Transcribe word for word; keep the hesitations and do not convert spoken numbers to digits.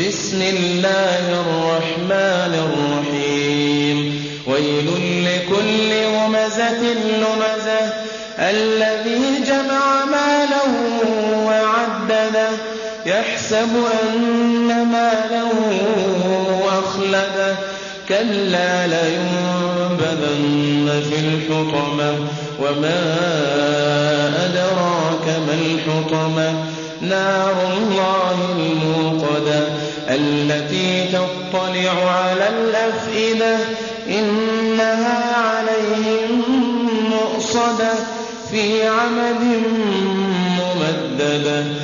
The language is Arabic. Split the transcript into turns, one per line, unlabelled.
بسم الله الرحمن الرحيم ويل لكل همزة لمزة الذي جمع ماله وعدده يحسب أن ماله أخلده كلا لينبذن في الحطمة وما أدراك ما الحطمة نار الله الموقدة التي تطلع على الأفئدة إنها عليهم مؤصدة في عمد ممددة